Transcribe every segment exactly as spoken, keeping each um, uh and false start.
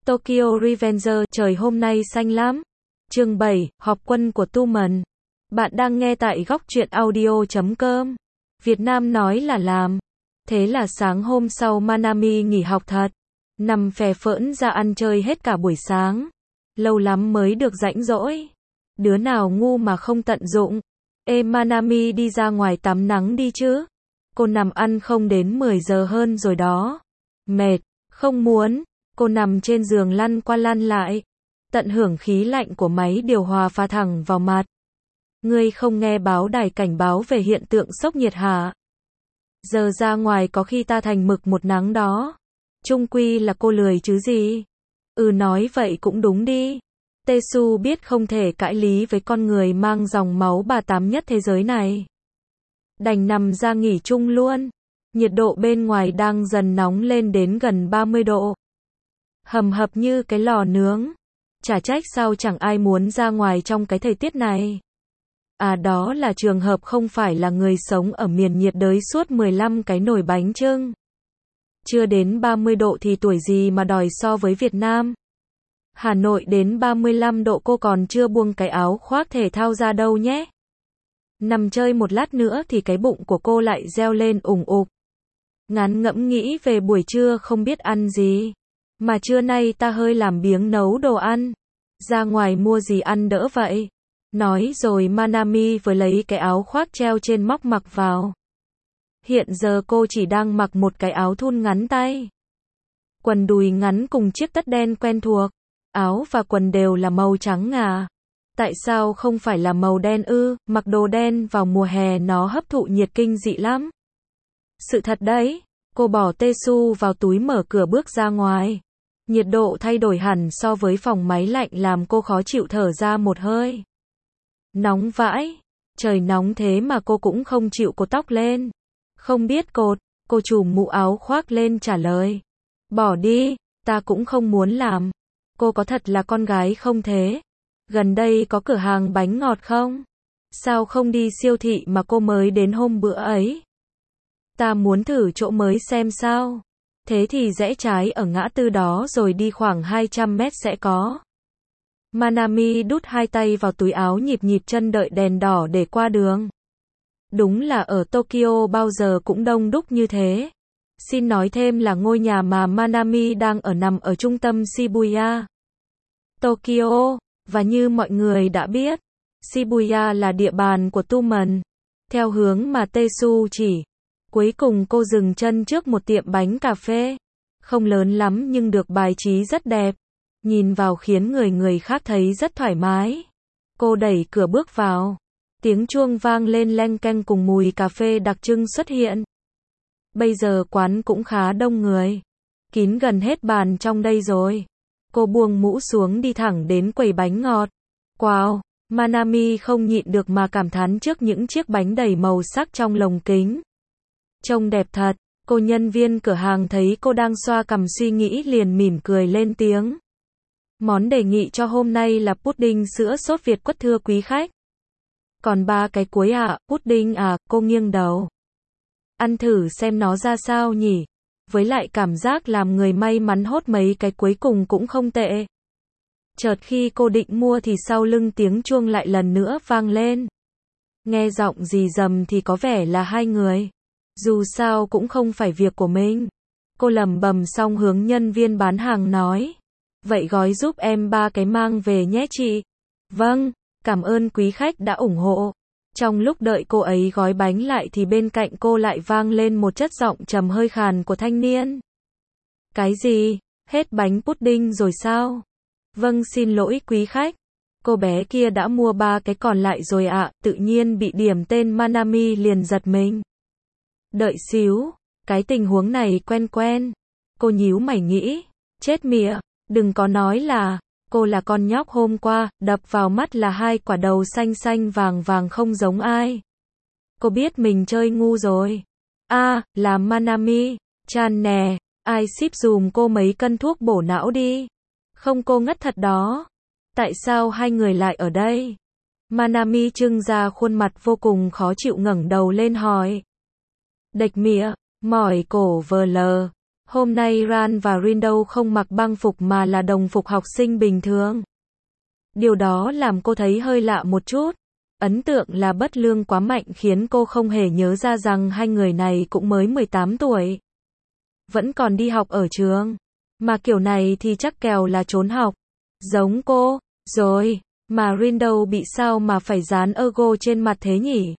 Tokyo Revenger, trời hôm nay xanh lắm. Chương bảy, họp quân của Tu Mần. Bạn đang nghe tại góc truyện audio chấm com. Việt Nam nói là làm. Thế là sáng hôm sau Manami nghỉ học thật. Nằm phè phỡn ra ăn chơi hết cả buổi sáng. Lâu lắm mới được rảnh rỗi. Đứa nào ngu mà không tận dụng. Ê Manami đi ra ngoài tắm nắng đi chứ. Cô nằm ăn không đến mười giờ hơn rồi đó. Mệt, không muốn. Cô nằm trên giường lăn qua lăn lại. Tận hưởng khí lạnh của máy điều hòa pha thẳng vào mặt. Ngươi không nghe báo đài cảnh báo về hiện tượng sốc nhiệt hả? Giờ ra ngoài có khi ta thành mực một nắng đó. Chung quy là cô lười chứ gì. Ừ nói vậy cũng đúng đi. Tesu biết không thể cãi lý với con người mang dòng máu bà tám nhất thế giới này. Đành nằm ra nghỉ chung luôn. Nhiệt độ bên ngoài đang dần nóng lên đến gần ba mươi độ. Hầm hập như cái lò nướng. Chả trách sao chẳng ai muốn ra ngoài trong cái thời tiết này. À đó là trường hợp không phải là người sống ở miền nhiệt đới suốt mười lăm cái nồi bánh chưng. Chưa đến ba mươi độ thì tuổi gì mà đòi so với Việt Nam. Hà Nội đến ba mươi lăm độ cô còn chưa buông cái áo khoác thể thao ra đâu nhé. Nằm chơi một lát nữa thì cái bụng của cô lại reo lên ủng ục. Ngán ngẫm nghĩ về buổi trưa không biết ăn gì. Mà trưa nay ta hơi làm biếng nấu đồ ăn. Ra ngoài mua gì ăn đỡ vậy. Nói rồi Manami vừa lấy cái áo khoác treo trên móc mặc vào. Hiện giờ cô chỉ đang mặc một cái áo thun ngắn tay. Quần đùi ngắn cùng chiếc tất đen quen thuộc. Áo và quần đều là màu trắng ngà. Tại sao không phải là màu đen ư? Mặc đồ đen vào mùa hè nó hấp thụ nhiệt kinh dị lắm. Sự thật đấy. Cô bỏ Tesu vào túi mở cửa bước ra ngoài. Nhiệt độ thay đổi hẳn so với phòng máy lạnh làm cô khó chịu thở ra một hơi. Nóng vãi. Trời nóng thế mà cô cũng không chịu cột tóc lên. Không biết cột. Cô trùm mũ áo khoác lên trả lời. Bỏ đi, ta cũng không muốn làm. Cô có thật là con gái không thế? Gần đây có cửa hàng bánh ngọt không? Sao không đi siêu thị mà cô mới đến hôm bữa ấy? Ta muốn thử chỗ mới xem sao. Thế thì rẽ trái ở ngã tư đó rồi đi khoảng hai trăm mét sẽ có. Manami đút hai tay vào túi áo nhịp nhịp chân đợi đèn đỏ để qua đường. Đúng là ở Tokyo bao giờ cũng đông đúc như thế. Xin nói thêm là ngôi nhà mà Manami đang ở nằm ở trung tâm Shibuya, Tokyo. Và như mọi người đã biết, Shibuya là địa bàn của Tu Mần. Theo hướng mà Tesu chỉ. Cuối cùng cô dừng chân trước một tiệm bánh cà phê. Không lớn lắm nhưng được bài trí rất đẹp. Nhìn vào khiến người người khác thấy rất thoải mái. Cô đẩy cửa bước vào. Tiếng chuông vang lên leng keng cùng mùi cà phê đặc trưng xuất hiện. Bây giờ quán cũng khá đông người. Kín gần hết bàn trong đây rồi. Cô buông mũ xuống đi thẳng đến quầy bánh ngọt. Wow, Manami không nhịn được mà cảm thán trước những chiếc bánh đầy màu sắc trong lồng kính. Trông đẹp thật. Cô nhân viên cửa hàng thấy cô đang xoa cằm suy nghĩ liền mỉm cười lên tiếng. Món đề nghị cho hôm nay là pudding sữa sốt Việt quất thưa quý khách. Còn ba cái cuối à, pudding à, cô nghiêng đầu. Ăn thử xem nó ra sao nhỉ. Với lại cảm giác làm người may mắn hốt mấy cái cuối cùng cũng không tệ. Chợt khi cô định mua thì sau lưng tiếng chuông lại lần nữa vang lên. Nghe giọng rì rầm thì có vẻ là hai người. Dù sao cũng không phải việc của mình. Cô lẩm bẩm xong hướng nhân viên bán hàng nói. Vậy gói giúp em ba cái mang về nhé chị. Vâng, cảm ơn quý khách đã ủng hộ. Trong lúc đợi cô ấy gói bánh lại thì bên cạnh cô lại vang lên một chất giọng trầm hơi khàn của thanh niên. Cái gì? Hết bánh pudding rồi sao? Vâng xin lỗi quý khách. Cô bé kia đã mua ba cái còn lại rồi ạ. À, tự nhiên bị điểm tên Manami liền giật mình. Đợi xíu. Cái tình huống này quen quen. Cô nhíu mày nghĩ. Chết mịa. Đừng có nói là. Cô là con nhóc hôm qua, đập vào mắt là hai quả đầu xanh xanh vàng vàng không giống ai. Cô biết mình chơi ngu rồi. A, à, là Manami. Chan nè, ai ship dùm cô mấy cân thuốc bổ não đi. Không cô ngất thật đó. Tại sao hai người lại ở đây? Manami trưng ra khuôn mặt vô cùng khó chịu ngẩng đầu lên hỏi. Đệch mịa, mỏi cổ vờ lờ. Hôm nay Ran và Rindo không mặc băng phục mà là đồng phục học sinh bình thường. Điều đó làm cô thấy hơi lạ một chút. Ấn tượng là Bất Lương quá mạnh khiến cô không hề nhớ ra rằng hai người này cũng mới mười tám tuổi. Vẫn còn đi học ở trường. Mà kiểu này thì chắc kèo là trốn học. Giống cô, rồi, mà Rindo bị sao mà phải dán logo trên mặt thế nhỉ?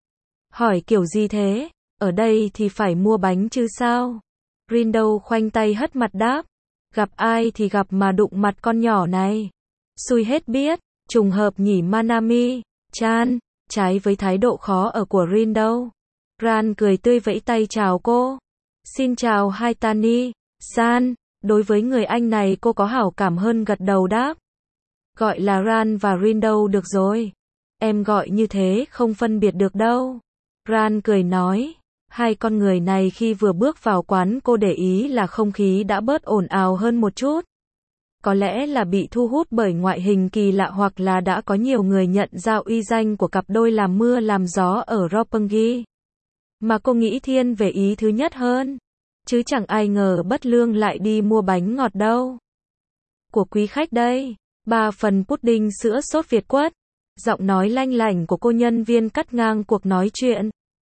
Hỏi kiểu gì thế? Ở đây thì phải mua bánh chứ sao? Rindo khoanh tay hất mặt đáp. Gặp ai thì gặp mà đụng mặt con nhỏ này. Xui hết biết, trùng hợp nhỉ Manami, chan, trái với thái độ khó ở của Rindo. Ran cười tươi vẫy tay chào cô. Xin chào Haitani, san, đối với người anh này cô có hảo cảm hơn gật đầu đáp. Gọi là Ran và Rindo được rồi. Em gọi như thế không phân biệt được đâu. Ran cười nói. Hai con người này khi vừa bước vào quán cô để ý là không khí đã bớt ồn ào hơn một chút. Có lẽ là bị thu hút bởi ngoại hình kỳ lạ hoặc là đã có nhiều người nhận ra uy danh của cặp đôi làm mưa làm gió ở Roppongi. Mà cô nghĩ thiên về ý thứ nhất hơn. Chứ chẳng ai ngờ Bất Lương lại đi mua bánh ngọt đâu. Của quý khách đây. Ba phần pudding sữa sốt Việt quất. Giọng nói lanh lảnh của cô nhân viên cắt ngang cuộc nói chuyện.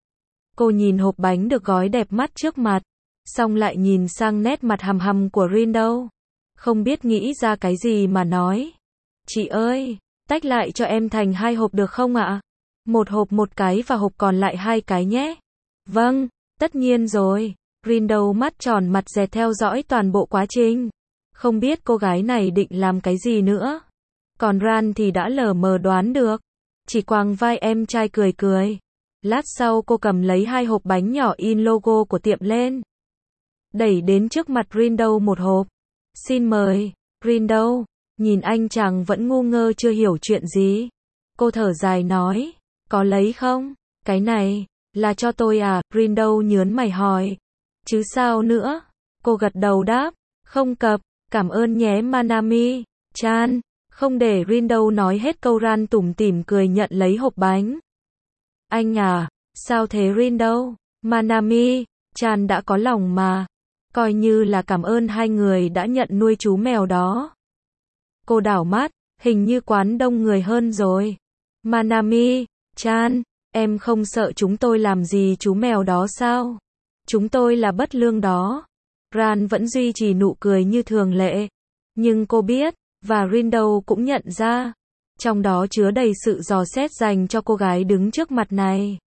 Cô nhìn hộp bánh được gói đẹp mắt trước mặt. Xong lại nhìn sang nét mặt hầm hầm của Rindo. Không biết nghĩ ra cái gì mà nói. Chị ơi, tách lại cho em thành hai hộp được không ạ? Một hộp một cái và hộp còn lại hai cái nhé. Vâng, tất nhiên rồi. Rindo mắt tròn mặt dẹt theo dõi toàn bộ quá trình. Không biết cô gái này định làm cái gì nữa. Còn Ran thì đã lờ mờ đoán được. Chỉ quàng vai em trai cười cười. Lát sau cô cầm lấy hai hộp bánh nhỏ in logo của tiệm lên. Đẩy đến trước mặt Rindo một hộp. Xin mời, Rindo. Nhìn anh chàng vẫn ngu ngơ chưa hiểu chuyện gì. Cô thở dài nói. Có lấy không? Cái này, là cho tôi à? Rindo nhớn mày hỏi. Chứ sao nữa? Cô gật đầu đáp. Không cập, cảm ơn nhé Manami, chan. Không để Rindo nói hết câu Ran tủm tỉm cười nhận lấy hộp bánh. Anh à, sao thế Rindo? Manami, chan đã có lòng mà. Coi như là cảm ơn hai người đã nhận nuôi chú mèo đó. Cô đảo mắt, hình như quán đông người hơn rồi. Manami, chan, em không sợ chúng tôi làm gì chú mèo đó sao? Chúng tôi là Bất Lương đó. Ran vẫn duy trì nụ cười như thường lệ. Nhưng cô biết, và Rindo cũng nhận ra, trong đó chứa đầy sự dò xét dành cho cô gái đứng trước mặt này.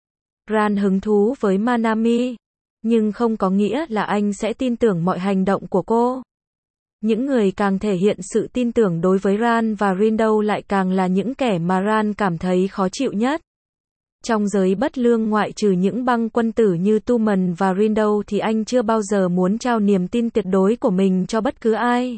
Ran hứng thú với Manami, nhưng không có nghĩa là anh sẽ tin tưởng mọi hành động của cô. Những người càng thể hiện sự tin tưởng đối với Ran và Rindo lại càng là những kẻ mà Ran cảm thấy khó chịu nhất. Trong giới Bất Lương ngoại trừ những băng quân tử như Tuman và Rindo thì anh chưa bao giờ muốn trao niềm tin tuyệt đối của mình cho bất cứ ai.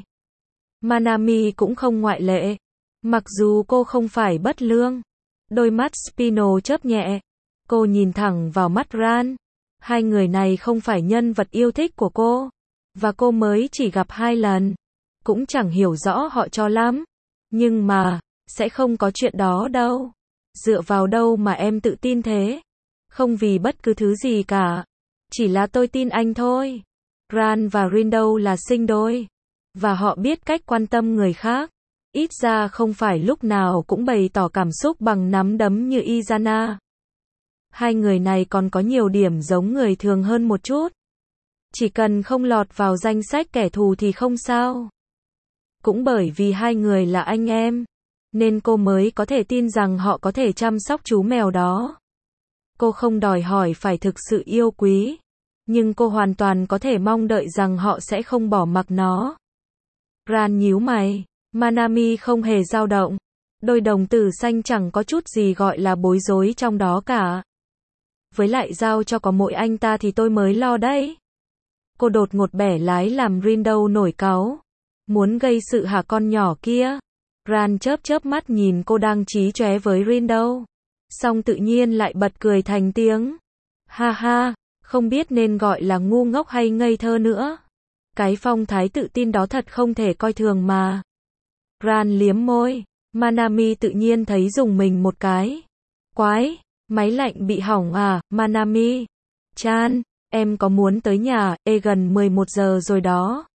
Manami cũng không ngoại lệ. Mặc dù cô không phải Bất Lương. Đôi mắt Spino chớp nhẹ. Cô nhìn thẳng vào mắt Ran. Hai người này không phải nhân vật yêu thích của cô. Và cô mới chỉ gặp hai lần. Cũng chẳng hiểu rõ họ cho lắm. Nhưng mà, sẽ không có chuyện đó đâu. Dựa vào đâu mà em tự tin thế? Không vì bất cứ thứ gì cả. Chỉ là tôi tin anh thôi. Ran và Rindo là sinh đôi. Và họ biết cách quan tâm người khác. Ít ra không phải lúc nào cũng bày tỏ cảm xúc bằng nắm đấm như Izana. Hai người này còn có nhiều điểm giống người thường hơn một chút. Chỉ cần không lọt vào danh sách kẻ thù thì không sao. Cũng bởi vì hai người là anh em, nên cô mới có thể tin rằng họ có thể chăm sóc chú mèo đó. Cô không đòi hỏi phải thực sự yêu quý, nhưng cô hoàn toàn có thể mong đợi rằng họ sẽ không bỏ mặc nó. Ran nhíu mày, Manami không hề dao động. Đôi đồng tử xanh chẳng có chút gì gọi là bối rối trong đó cả. Với lại giao cho có mỗi anh ta thì tôi mới lo đấy. Cô đột ngột bẻ lái làm Rindo nổi cáu. Muốn gây sự hả con nhỏ kia? Ran chớp chớp mắt nhìn cô đang chí chóe với Rindo. Xong tự nhiên lại bật cười thành tiếng. Ha ha, không biết nên gọi là ngu ngốc hay ngây thơ nữa. Cái phong thái tự tin đó thật không thể coi thường mà. Ran liếm môi. Manami tự nhiên thấy dùng mình một cái. Quái, máy lạnh bị hỏng à, Manami? Chan, Em có muốn tới nhà, ê gần mười một giờ rồi đó.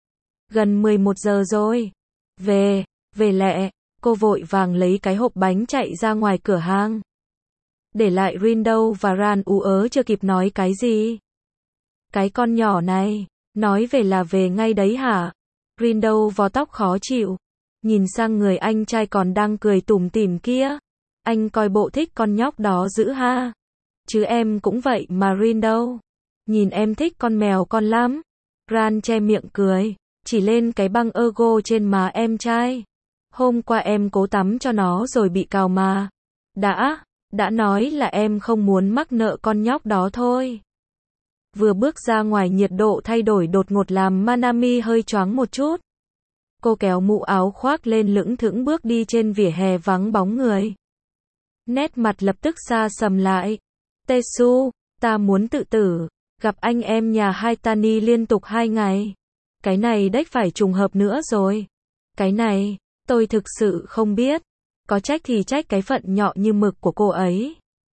Gần mười một giờ rồi. Về, về lẹ. Cô vội vàng lấy cái hộp bánh chạy ra ngoài cửa hàng. Để lại Rin đâu và Ran ú ớ chưa kịp nói cái gì. Cái con nhỏ này, nói về là về ngay đấy hả? Rin đâu vò tóc khó chịu. Nhìn sang người anh trai còn đang cười tủm tỉm kia. Anh coi bộ thích con nhóc đó dữ ha. Chứ em cũng vậy mà Rin đâu. Nhìn em thích con mèo con lắm. Ran che miệng cười, chỉ lên cái băng ergo trên má em trai. Hôm qua em cố tắm cho nó rồi bị cào mà. Đã, đã nói là em không muốn mắc nợ con nhóc đó thôi. Vừa bước ra ngoài nhiệt độ thay đổi đột ngột làm Manami hơi choáng một chút. Cô kéo mũ áo khoác lên lững thững bước đi trên vỉa hè vắng bóng người. Nét mặt lập tức xa sầm lại. Tae-su, ta muốn tự tử. Gặp anh em nhà Haitani liên tục hai ngày. Cái này đếch phải trùng hợp nữa rồi. Cái này, tôi thực sự không biết. Có trách thì trách cái phận nhỏ như mực của cô ấy.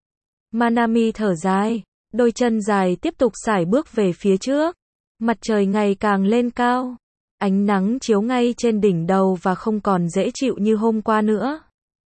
Manami thở dài, đôi chân dài tiếp tục sải bước về phía trước. Mặt trời ngày càng lên cao. Ánh nắng chiếu ngay trên đỉnh đầu và không còn dễ chịu như hôm qua nữa.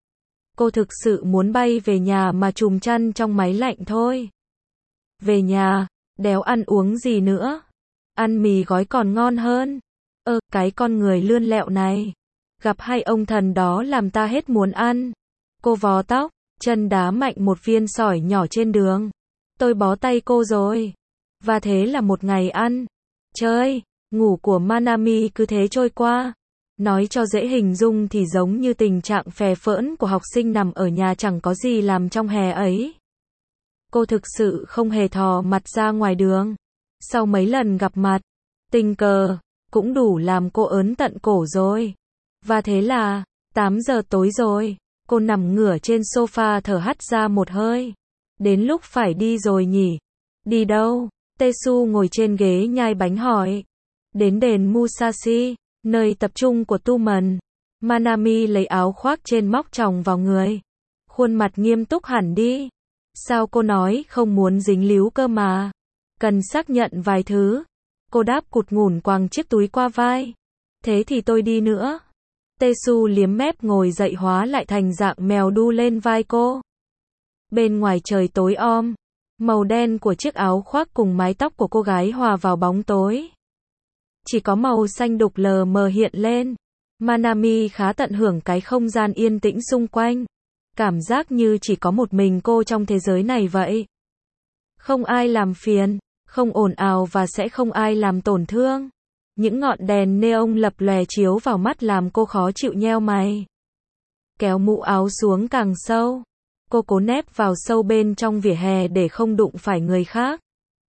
Cô thực sự muốn bay về nhà mà trùm chăn trong máy lạnh thôi. Về nhà, đéo ăn uống gì nữa. Ăn mì gói còn ngon hơn. Ơ, cái con người lươn lẹo này. Gặp hai ông thần đó làm ta hết muốn ăn. Cô vò tóc, chân đá mạnh một viên sỏi nhỏ trên đường. Tôi bó tay cô rồi. Và thế là một ngày ăn, chơi, ngủ của Manami cứ thế trôi qua. Nói cho dễ hình dung thì giống như tình trạng phè phỡn của học sinh nằm ở nhà chẳng có gì làm trong hè ấy. Cô thực sự không hề thò mặt ra ngoài đường. Sau mấy lần gặp mặt, tình cờ, cũng đủ làm cô ớn tận cổ rồi. Và thế là, tám giờ tối rồi, cô nằm ngửa trên sofa thở hắt ra một hơi. Đến lúc phải đi rồi nhỉ? Đi đâu? Tae-su ngồi trên ghế nhai bánh hỏi. Đến đền Musashi, nơi tập trung của tu mần. Manami lấy áo khoác trên móc tròng vào người. Khuôn mặt nghiêm túc hẳn đi. Sao cô nói không muốn dính líu cơ mà? Cần xác nhận vài thứ. Cô đáp cụt ngủn quàng chiếc túi qua vai. Thế thì tôi đi nữa. Tae-su liếm mép ngồi dậy hóa lại thành dạng mèo đu lên vai cô. Bên ngoài trời tối om. Màu đen của chiếc áo khoác cùng mái tóc của cô gái hòa vào bóng tối. Chỉ có màu xanh đục lờ mờ hiện lên. Manami khá tận hưởng cái không gian yên tĩnh xung quanh. Cảm giác như chỉ có một mình cô trong thế giới này vậy. Không ai làm phiền, không ồn ào và sẽ không ai làm tổn thương. Những ngọn đèn neon lập lòe chiếu vào mắt làm cô khó chịu nheo mày. Kéo mũ áo xuống càng sâu. Cô cố nép vào sâu bên trong vỉa hè để không đụng phải người khác.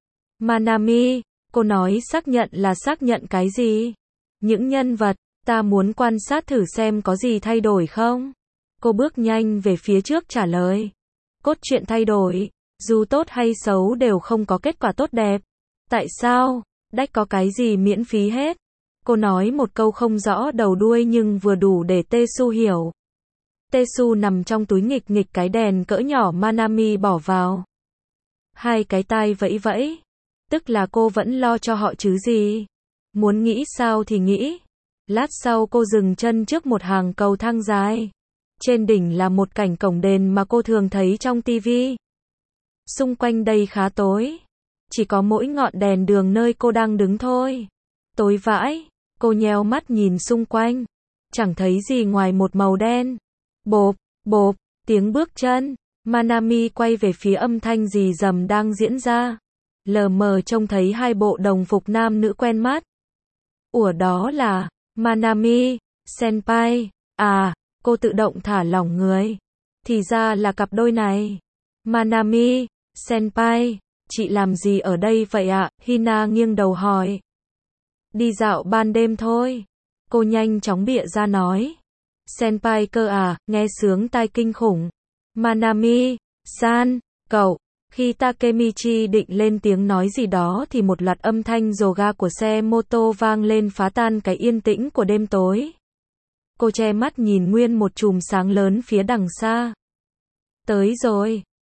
Manami, cô nói xác nhận là xác nhận cái gì? Những nhân vật, ta muốn quan sát thử xem có gì thay đổi không? Cô bước nhanh về phía trước trả lời. Cốt truyện thay đổi, dù tốt hay xấu đều không có kết quả tốt đẹp. Tại sao? Đách có cái gì miễn phí hết? Cô nói một câu không rõ đầu đuôi nhưng vừa đủ để Tae-su hiểu. Tae-su nằm trong túi nghịch nghịch cái đèn cỡ nhỏ Manami bỏ vào. Hai cái tai vẫy vẫy. Tức là cô vẫn lo cho họ chứ gì. Muốn nghĩ sao thì nghĩ. Lát sau cô dừng chân trước một hàng cầu thang dài. Trên đỉnh là một cảnh cổng đền mà cô thường thấy trong tivi. Xung quanh đây khá tối. Chỉ có mỗi ngọn đèn đường nơi cô đang đứng thôi. Tối vãi. Cô nheo mắt nhìn xung quanh. Chẳng thấy gì ngoài một màu đen. Bộp, bộp, tiếng bước chân. Manami quay về phía âm thanh rì rầm đang diễn ra. Lờ mờ trông thấy hai bộ đồng phục nam nữ quen mắt. Ủa đó là Manami, senpai. À, cô tự động thả lỏng người. Thì ra là cặp đôi này. Manami, senpai, chị làm gì ở đây vậy ạ? Hina nghiêng đầu hỏi. Đi dạo ban đêm thôi. Cô nhanh chóng bịa ra nói. Senpai cơ à, nghe sướng tai kinh khủng. Manami, san, cậu. Khi Takemichi định lên tiếng nói gì đó thì một loạt âm thanh rồ ga của xe mô tô vang lên phá tan cái yên tĩnh của đêm tối. Cô che mắt nhìn nguyên một chùm sáng lớn phía đằng xa. Tới rồi,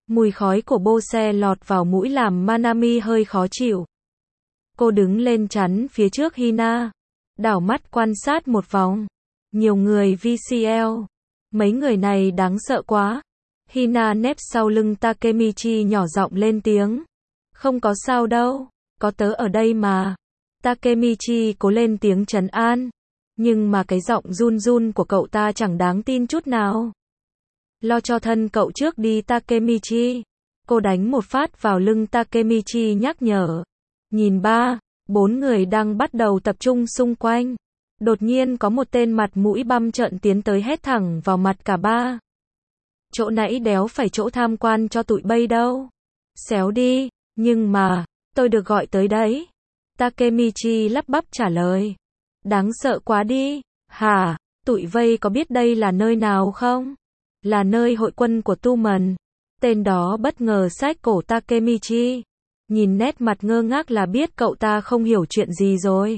Mùi khói của bô xe lọt vào mũi làm Manami hơi khó chịu. Cô đứng lên chắn phía trước Hina, đảo mắt quan sát một vòng. Nhiều người vê xê lờ. Mấy người này đáng sợ quá. Hina nép sau lưng Takemichi nhỏ giọng lên tiếng. Không có sao đâu, có tớ ở đây mà. Takemichi cố lên tiếng trấn an. Nhưng mà cái giọng run run của cậu ta chẳng đáng tin chút nào. Lo cho thân cậu trước đi Takemichi. Cô đánh một phát vào lưng Takemichi nhắc nhở. Nhìn ba, bốn người đang bắt đầu tập trung xung quanh. Đột nhiên có một tên mặt mũi băm trợn tiến tới hét thẳng vào mặt cả ba. Chỗ nãy đéo phải chỗ tham quan cho tụi bay đâu. Xéo đi, nhưng mà, tôi được gọi tới đấy. Takemichi lắp bắp trả lời. Đáng sợ quá đi. Hả, tụi vây có biết đây là nơi nào không? Là nơi hội quân của Tu Mần. Tên đó bất ngờ xách cổ Takemichi. Nhìn nét mặt ngơ ngác là biết cậu ta không hiểu chuyện gì rồi.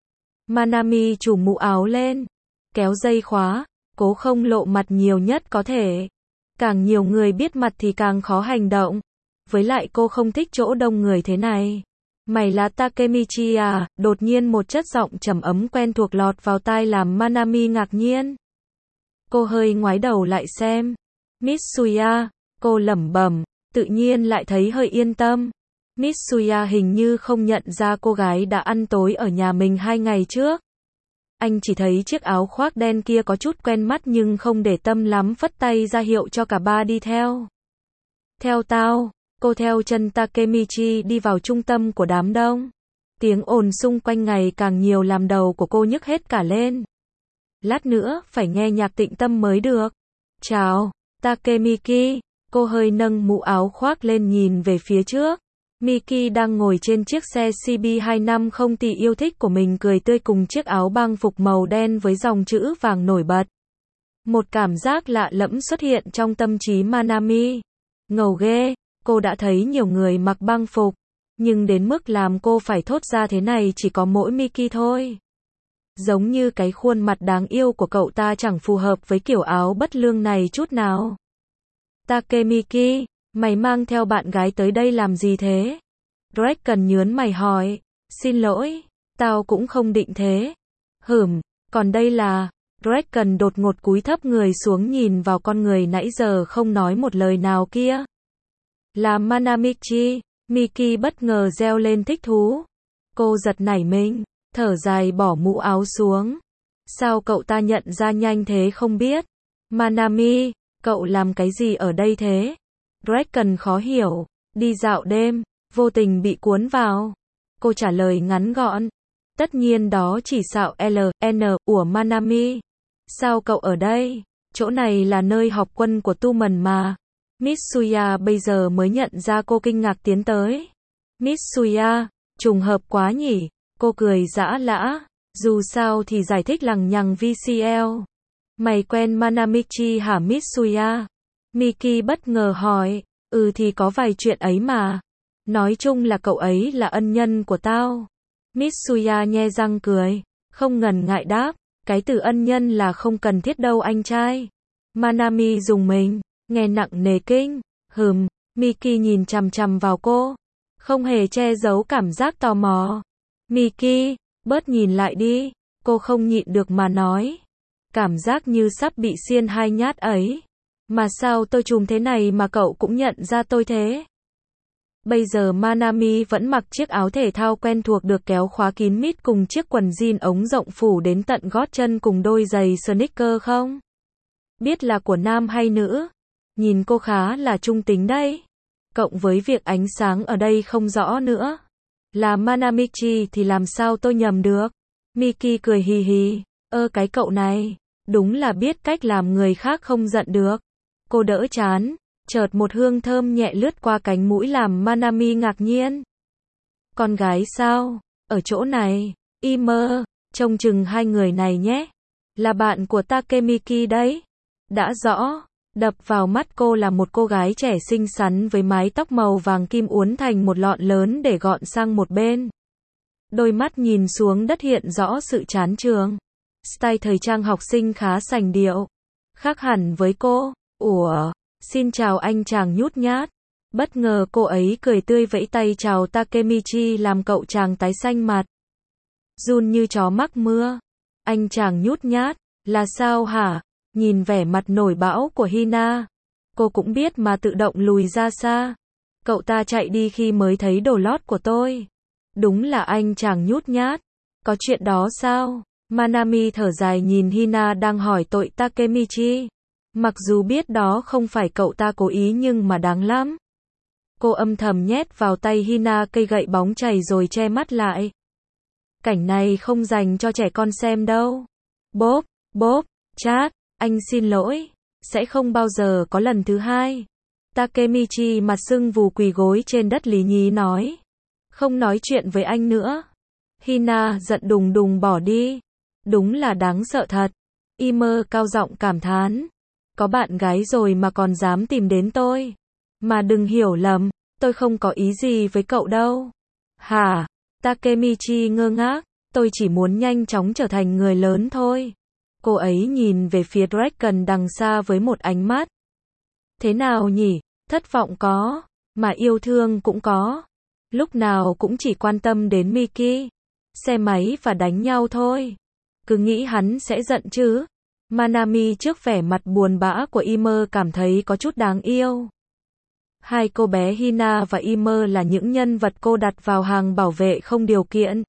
Manami trùm mũ áo lên, kéo dây khóa, cố không lộ mặt nhiều nhất có thể. Càng nhiều người biết mặt thì càng khó hành động. Với lại cô không thích chỗ đông người thế này. Mày là Takemichi à? Đột nhiên một chất giọng trầm ấm quen thuộc lọt vào tai làm Manami ngạc nhiên. Cô hơi ngoái đầu lại xem. Mitsuya, cô lẩm bẩm, tự nhiên lại thấy hơi yên tâm. Mitsuya hình như không nhận ra cô gái đã ăn tối ở nhà mình hai ngày trước. Anh chỉ thấy chiếc áo khoác đen kia có chút quen mắt nhưng không để tâm lắm, phất tay ra hiệu cho cả ba đi theo. Theo tao, cô theo chân Takemichi đi vào trung tâm của đám đông. Tiếng ồn xung quanh ngày càng nhiều làm đầu của cô nhức hết cả lên. Lát nữa phải nghe nhạc tịnh tâm mới được. Chào, Takemiki. Cô hơi nâng mũ áo khoác lên nhìn về phía trước. Miki đang ngồi trên chiếc xe xê bê hai năm không tỷ yêu thích của mình cười tươi cùng chiếc áo băng phục màu đen với dòng chữ vàng nổi bật. Một cảm giác lạ lẫm xuất hiện trong tâm trí Manami. Ngầu ghê, cô đã thấy nhiều người mặc băng phục, nhưng đến mức làm cô phải thốt ra thế này chỉ có mỗi Miki thôi. Giống như cái khuôn mặt đáng yêu của cậu ta chẳng phù hợp với kiểu áo bất lương này chút nào. Takemiki, mày mang theo bạn gái tới đây làm gì thế? Draken nhớn mày hỏi. Xin lỗi, tao cũng không định thế. Hửm, còn đây là... Draken đột ngột cúi thấp người xuống nhìn vào con người nãy giờ không nói một lời nào kia. Là Manamichi. Miki bất ngờ reo lên thích thú. Cô giật nảy mình, thở dài bỏ mũ áo xuống. Sao cậu ta nhận ra nhanh thế không biết? Manami, cậu làm cái gì ở đây thế? Draken khó hiểu. Đi dạo đêm, vô tình bị cuốn vào. Cô trả lời ngắn gọn. Tất nhiên đó chỉ xạo lờ en của Manami. Sao cậu ở đây? Chỗ này là nơi họp quân của Tu Mần mà. Mitsuya bây giờ mới nhận ra cô kinh ngạc tiến tới. Mitsuya, trùng hợp quá nhỉ? Cô cười giã lã. Dù sao thì giải thích lằng nhằng vê xê lờ. Mày quen Manamichi hả Mitsuya? Miki bất ngờ hỏi. Ừ thì có vài chuyện ấy mà. Nói chung là cậu ấy là ân nhân của tao. Mitsuya nhe răng cười. Không ngần ngại đáp. Cái từ ân nhân là không cần thiết đâu anh trai. Manami dùng mình. Nghe nặng nề kinh. Hừm. Miki nhìn chằm chằm vào cô. Không hề che giấu cảm giác tò mò. Miki, bớt nhìn lại đi. Cô không nhịn được mà nói. Cảm giác như sắp bị xiên hai nhát ấy. Mà sao tôi trùm thế này mà cậu cũng nhận ra tôi thế? Bây giờ Manami vẫn mặc chiếc áo thể thao quen thuộc được kéo khóa kín mít cùng chiếc quần jean ống rộng phủ đến tận gót chân cùng đôi giày sneaker không? Biết là của nam hay nữ? Nhìn cô khá là trung tính đấy. Cộng với việc ánh sáng ở đây không rõ nữa. Là Manamichi thì làm sao tôi nhầm được? Miki cười hì hì. Ơ cái cậu này, đúng là biết cách làm người khác không giận được. Cô đỡ chán. Chợt một hương thơm nhẹ lướt qua cánh mũi làm Manami ngạc nhiên. Con gái sao? Ở chỗ này? Y mơ, trông chừng hai người này nhé. Là bạn của Takemiki đấy. Đã rõ. Đập vào mắt cô là một cô gái trẻ xinh xắn với mái tóc màu vàng kim uốn thành một lọn lớn để gọn sang một bên. Đôi mắt nhìn xuống đất hiện rõ sự chán chường. Style thời trang học sinh khá sành điệu. Khác hẳn với cô. Ủa, Xin chào anh chàng nhút nhát. Bất ngờ cô ấy cười tươi vẫy tay chào Takemichi làm cậu chàng tái xanh mặt. Run như chó mắc mưa. Anh chàng nhút nhát, là sao hả? Nhìn vẻ mặt nổi bão của Hina, cô cũng biết mà tự động lùi ra xa. Cậu ta chạy đi khi mới thấy đồ lót của tôi. Đúng là anh chàng nhút nhát. Có chuyện đó sao? Manami thở dài nhìn Hina đang hỏi tội Takemichi. Mặc dù biết đó không phải cậu ta cố ý nhưng mà đáng lắm. Cô âm thầm nhét vào tay Hina cây gậy bóng chày rồi che mắt lại. Cảnh này không dành cho trẻ con xem đâu. Bốp, bốp, chát, anh xin lỗi. Sẽ không bao giờ có lần thứ hai. Takemichi mặt sưng vù quỳ gối trên đất lý nhí nói. Không nói chuyện với anh nữa. Hina giận đùng đùng bỏ đi. Đúng là đáng sợ thật. Imer cao giọng cảm thán. Có bạn gái rồi mà còn dám tìm đến tôi. Mà đừng hiểu lầm, tôi không có ý gì với cậu đâu. Hả? Takemichi ngơ ngác. Tôi chỉ muốn nhanh chóng trở thành người lớn thôi. Cô ấy nhìn về phía Dragon đằng xa với một ánh mắt. Thế nào nhỉ? Thất vọng có, mà yêu thương cũng có. Lúc nào cũng chỉ quan tâm đến Miki. Xe máy và đánh nhau thôi. Cứ nghĩ hắn sẽ giận chứ. Manami trước vẻ mặt buồn bã của Imer cảm thấy có chút đáng yêu. Hai cô bé Hina và Imer là những nhân vật cô đặt vào hàng bảo vệ không điều kiện.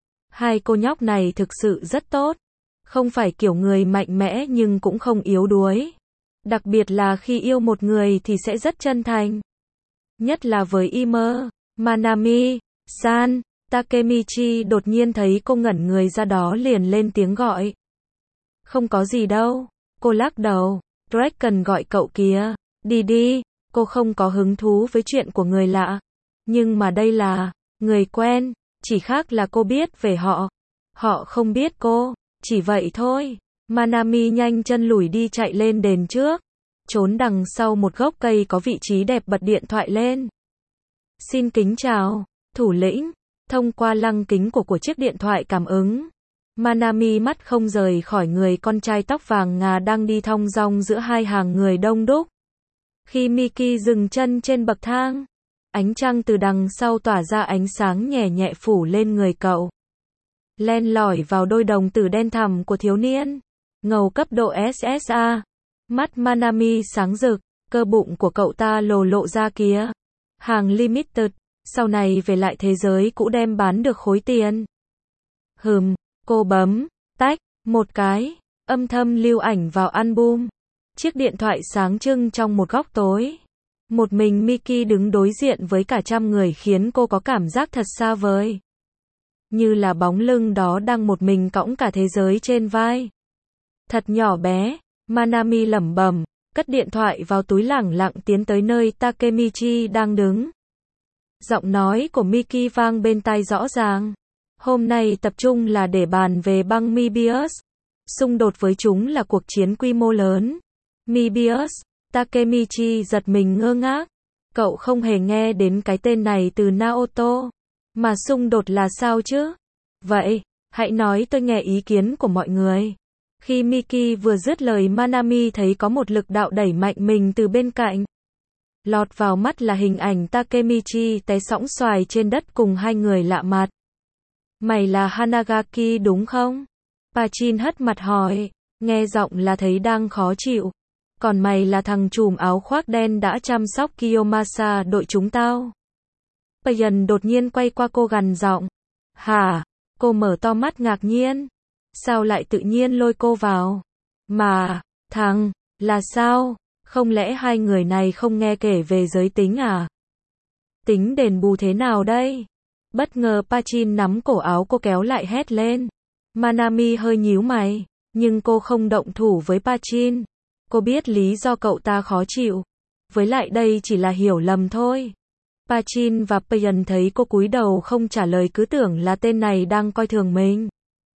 Hai cô nhóc này thực sự rất tốt. Không phải kiểu người mạnh mẽ nhưng cũng không yếu đuối. Đặc biệt là khi yêu một người thì sẽ rất chân thành. Nhất là với Imer. Manami, san, Takemichi đột nhiên thấy cô ngẩn người ra đó liền lên tiếng gọi. Không có gì đâu. Cô lắc đầu. Dragon gọi cậu kìa. Đi đi. Cô không có hứng thú với chuyện của người lạ. Nhưng mà đây là người quen. Chỉ khác là cô biết về họ. Họ không biết cô. Chỉ vậy thôi. Manami nhanh chân lủi đi chạy lên đền trước. Trốn đằng sau một gốc cây có vị trí đẹp bật điện thoại lên. Xin kính chào, thủ lĩnh. Thông qua lăng kính của của chiếc điện thoại cảm ứng. Manami mắt không rời khỏi người con trai tóc vàng ngà đang đi thong dong giữa hai hàng người đông đúc. Khi Miki dừng chân trên bậc thang, ánh trăng từ đằng sau tỏa ra ánh sáng nhẹ nhẹ phủ lên người cậu. Len lỏi vào đôi đồng tử đen thẳm của thiếu niên. Ngầu cấp độ ét ét a. Mắt Manami sáng rực, cơ bụng của cậu ta lồ lộ ra kìa. Hàng limited, sau này về lại thế giới cũ đem bán được khối tiền. Hừm, cô bấm, tách, một cái, âm thầm lưu ảnh vào album. Chiếc điện thoại sáng trưng trong một góc tối. Một mình Miki đứng đối diện với cả trăm người khiến cô có cảm giác thật xa vời. Như là bóng lưng đó đang một mình cõng cả thế giới trên vai. Thật nhỏ bé, Manami lẩm bẩm, cất điện thoại vào túi lẳng lặng tiến tới nơi Takemichi đang đứng. Giọng nói của Miki vang bên tai rõ ràng. Hôm nay tập trung là để bàn về băng Mebius. Xung đột với chúng là cuộc chiến quy mô lớn. Mebius, Takemichi giật mình ngơ ngác. Cậu không hề nghe đến cái tên này từ Naoto. Mà xung đột là sao chứ? Vậy, hãy nói tôi nghe ý kiến của mọi người. Khi Miki vừa dứt lời Manami thấy có một lực đạo đẩy mạnh mình từ bên cạnh. Lọt vào mắt là hình ảnh Takemichi té sõng xoài trên đất cùng hai người lạ mặt. Mày là Hanagaki đúng không? Pachin hất mặt hỏi, nghe giọng là thấy đang khó chịu. Còn mày là thằng trùm áo khoác đen đã chăm sóc Kiyomasa đội chúng tao. Payan đột nhiên quay qua cô gằn giọng. Hả? Cô mở to mắt ngạc nhiên. Sao lại tự nhiên lôi cô vào? Mà, thằng, là sao? Không lẽ hai người này không nghe kể về giới tính à? Tính đền bù thế nào đây? Bất ngờ Pachin nắm cổ áo cô kéo lại hét lên. Manami hơi nhíu mày, nhưng cô không động thủ với Pachin. Cô biết lý do cậu ta khó chịu. Với lại đây chỉ là hiểu lầm thôi. Pachin và Payan thấy cô cúi đầu không trả lời cứ tưởng là tên này đang coi thường mình.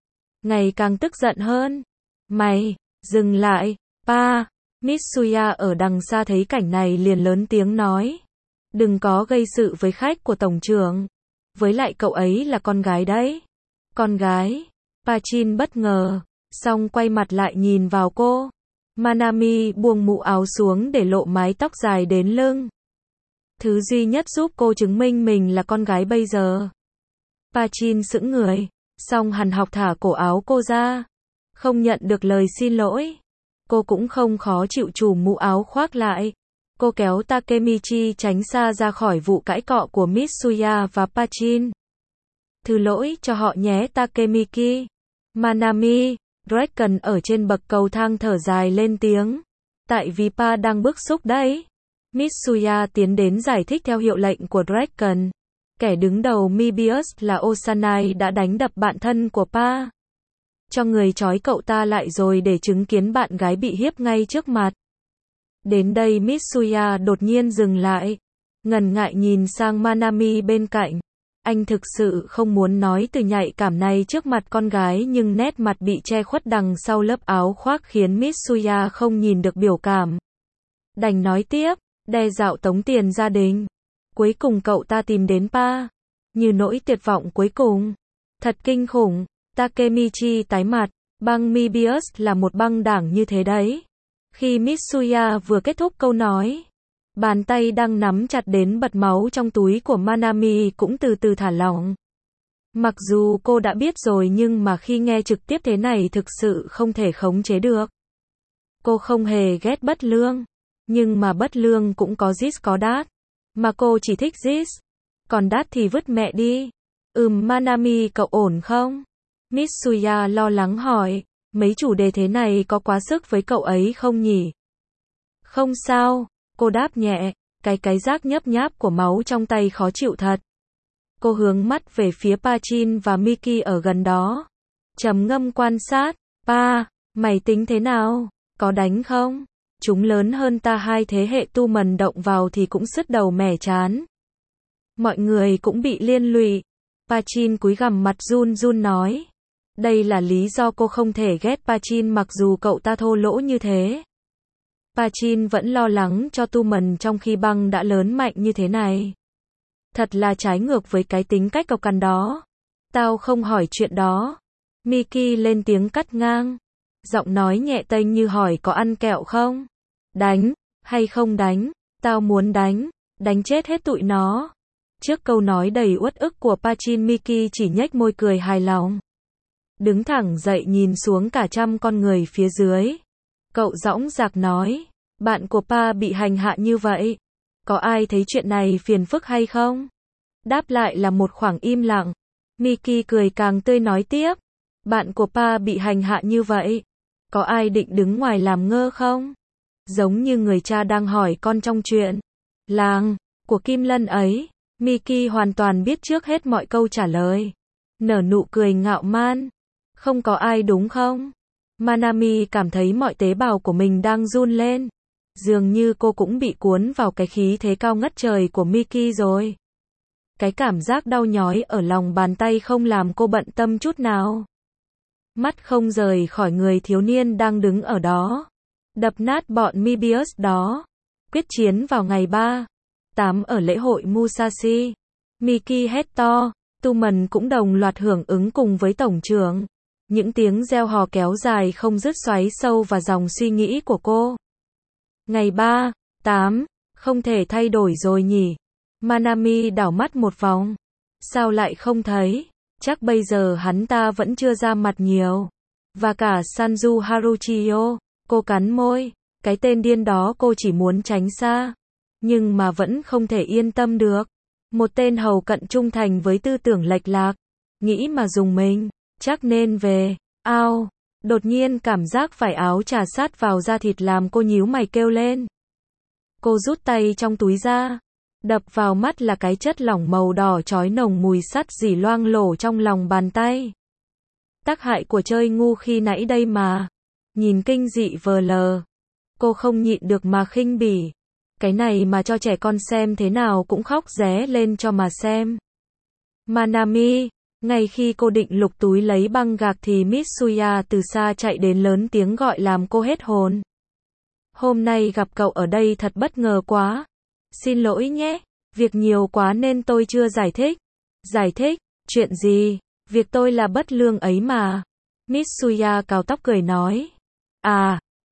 Ngày càng tức giận hơn. Mày, dừng lại, pa. Mitsuya ở đằng xa thấy cảnh này liền lớn tiếng nói. Đừng có gây sự với khách của tổng trưởng. Với lại cậu ấy là con gái đấy. Con gái. Pachin bất ngờ, xong quay mặt lại nhìn vào cô. Manami buông mũ áo xuống để lộ mái tóc dài đến lưng. Thứ duy nhất giúp cô chứng minh mình là con gái bây giờ. Pachin sững người, xong hằn học thả cổ áo cô ra. Không nhận được lời xin lỗi. Cô cũng không khó chịu chùm mũ áo khoác lại. Cô kéo Takemichi tránh xa ra khỏi vụ cãi cọ của Mitsuya và Pachin. Thứ lỗi cho họ nhé Takemiki. Manami, Draken ở trên bậc cầu thang thở dài lên tiếng. Tại vì Pa đang bức xúc đấy. Mitsuya tiến đến giải thích theo hiệu lệnh của Draken. Kẻ đứng đầu Mebius là Osanai đã đánh đập bạn thân của Pa. Cho người trói cậu ta lại rồi để chứng kiến bạn gái bị hiếp ngay trước mặt. Đến đây Mitsuya đột nhiên dừng lại. Ngần ngại nhìn sang Manami bên cạnh. Anh thực sự không muốn nói từ nhạy cảm này trước mặt con gái nhưng nét mặt bị che khuất đằng sau lớp áo khoác khiến Mitsuya không nhìn được biểu cảm. Đành nói tiếp, đe dọa tống tiền gia đình. Cuối cùng cậu ta tìm đến Pa. Như nỗi tuyệt vọng cuối cùng. Thật kinh khủng. Takemichi tái mặt. Băng Mebius là một băng đảng như thế đấy. Khi Mitsuya vừa kết thúc câu nói, bàn tay đang nắm chặt đến bật máu trong túi của Manami cũng từ từ thả lỏng. Mặc dù cô đã biết rồi nhưng mà khi nghe trực tiếp thế này thực sự không thể khống chế được. Cô không hề ghét bất lương. Nhưng mà bất lương cũng có Jis có đát. Mà cô chỉ thích Jis. Còn đát thì vứt mẹ đi. Ừm Manami cậu ổn không? Mitsuya lo lắng hỏi. Mấy chủ đề thế này có quá sức với cậu ấy không nhỉ? Không sao. Cô đáp nhẹ. Cái cái rác nhấp nháp của máu trong tay khó chịu thật. Cô hướng mắt về phía Pachin và Miki ở gần đó. Trầm ngâm quan sát. Pa, mày tính thế nào? Có đánh không? Chúng lớn hơn ta hai thế hệ tu mần động vào thì cũng sứt đầu mẻ chán. Mọi người cũng bị liên lụy. Pachin cúi gằm mặt run run nói. Đây là lý do cô không thể ghét Pachin mặc dù cậu ta thô lỗ như thế. Pachin vẫn lo lắng cho tu mần trong khi băng đã lớn mạnh như thế này. Thật là trái ngược với cái tính cách cộc cằn đó. Tao không hỏi chuyện đó. Miki lên tiếng cắt ngang. Giọng nói nhẹ tênh như hỏi có ăn kẹo không? Đánh, hay không đánh? Tao muốn đánh, đánh chết hết tụi nó. Trước câu nói đầy uất ức của Pachin Miki chỉ nhếch môi cười hài lòng. Đứng thẳng dậy nhìn xuống cả trăm con người phía dưới. Cậu dõng dạc nói, bạn của Pa bị hành hạ như vậy. Có ai thấy chuyện này phiền phức hay không? Đáp lại là một khoảng im lặng. Miki cười càng tươi nói tiếp. Bạn của Pa bị hành hạ như vậy. Có ai định đứng ngoài làm ngơ không? Giống như người cha đang hỏi con trong chuyện làng của Kim Lân ấy. Miki hoàn toàn biết trước hết mọi câu trả lời. Nở nụ cười ngạo man. Không có ai đúng không? Manami cảm thấy mọi tế bào của mình đang run lên. Dường như cô cũng bị cuốn vào cái khí thế cao ngất trời của Miki rồi. Cái cảm giác đau nhói ở lòng bàn tay không làm cô bận tâm chút nào. Mắt không rời khỏi người thiếu niên đang đứng ở đó. Đập nát bọn Mebius đó. Quyết chiến vào ngày ba tám ở lễ hội Musashi. Miki hét to. Tu Mần cũng đồng loạt hưởng ứng cùng với tổng trưởng. Những tiếng reo hò kéo dài không dứt xoáy sâu vào dòng suy nghĩ của cô. Ngày ba tám, không thể thay đổi rồi nhỉ? Manami đảo mắt một vòng. Sao lại không thấy? Chắc bây giờ hắn ta vẫn chưa ra mặt nhiều. Và cả Sanju Haruchiyo, cô cắn môi. Cái tên điên đó cô chỉ muốn tránh xa. Nhưng mà vẫn không thể yên tâm được. Một tên hầu cận trung thành với tư tưởng lệch lạc. Nghĩ mà dùng mình, chắc nên về. Ao, đột nhiên cảm giác vải áo chà sát vào da thịt làm cô nhíu mày kêu lên. Cô rút tay trong túi ra. Đập vào mắt là cái chất lỏng màu đỏ chói nồng mùi sắt rỉ loang lổ trong lòng bàn tay. Tác hại của chơi ngu khi nãy đây mà. Nhìn kinh dị vờ lờ. Cô không nhịn được mà khinh bỉ. Cái này mà cho trẻ con xem thế nào cũng khóc ré lên cho mà xem. Manami, ngay khi cô định lục túi lấy băng gạc thì Mitsuya từ xa chạy đến lớn tiếng gọi làm cô hết hồn. Hôm nay gặp cậu ở đây thật bất ngờ quá. Xin lỗi nhé, việc nhiều quá nên tôi chưa giải thích. Giải thích, chuyện gì? Việc tôi là bất lương ấy mà. Mitsuya cào tóc cười nói. À,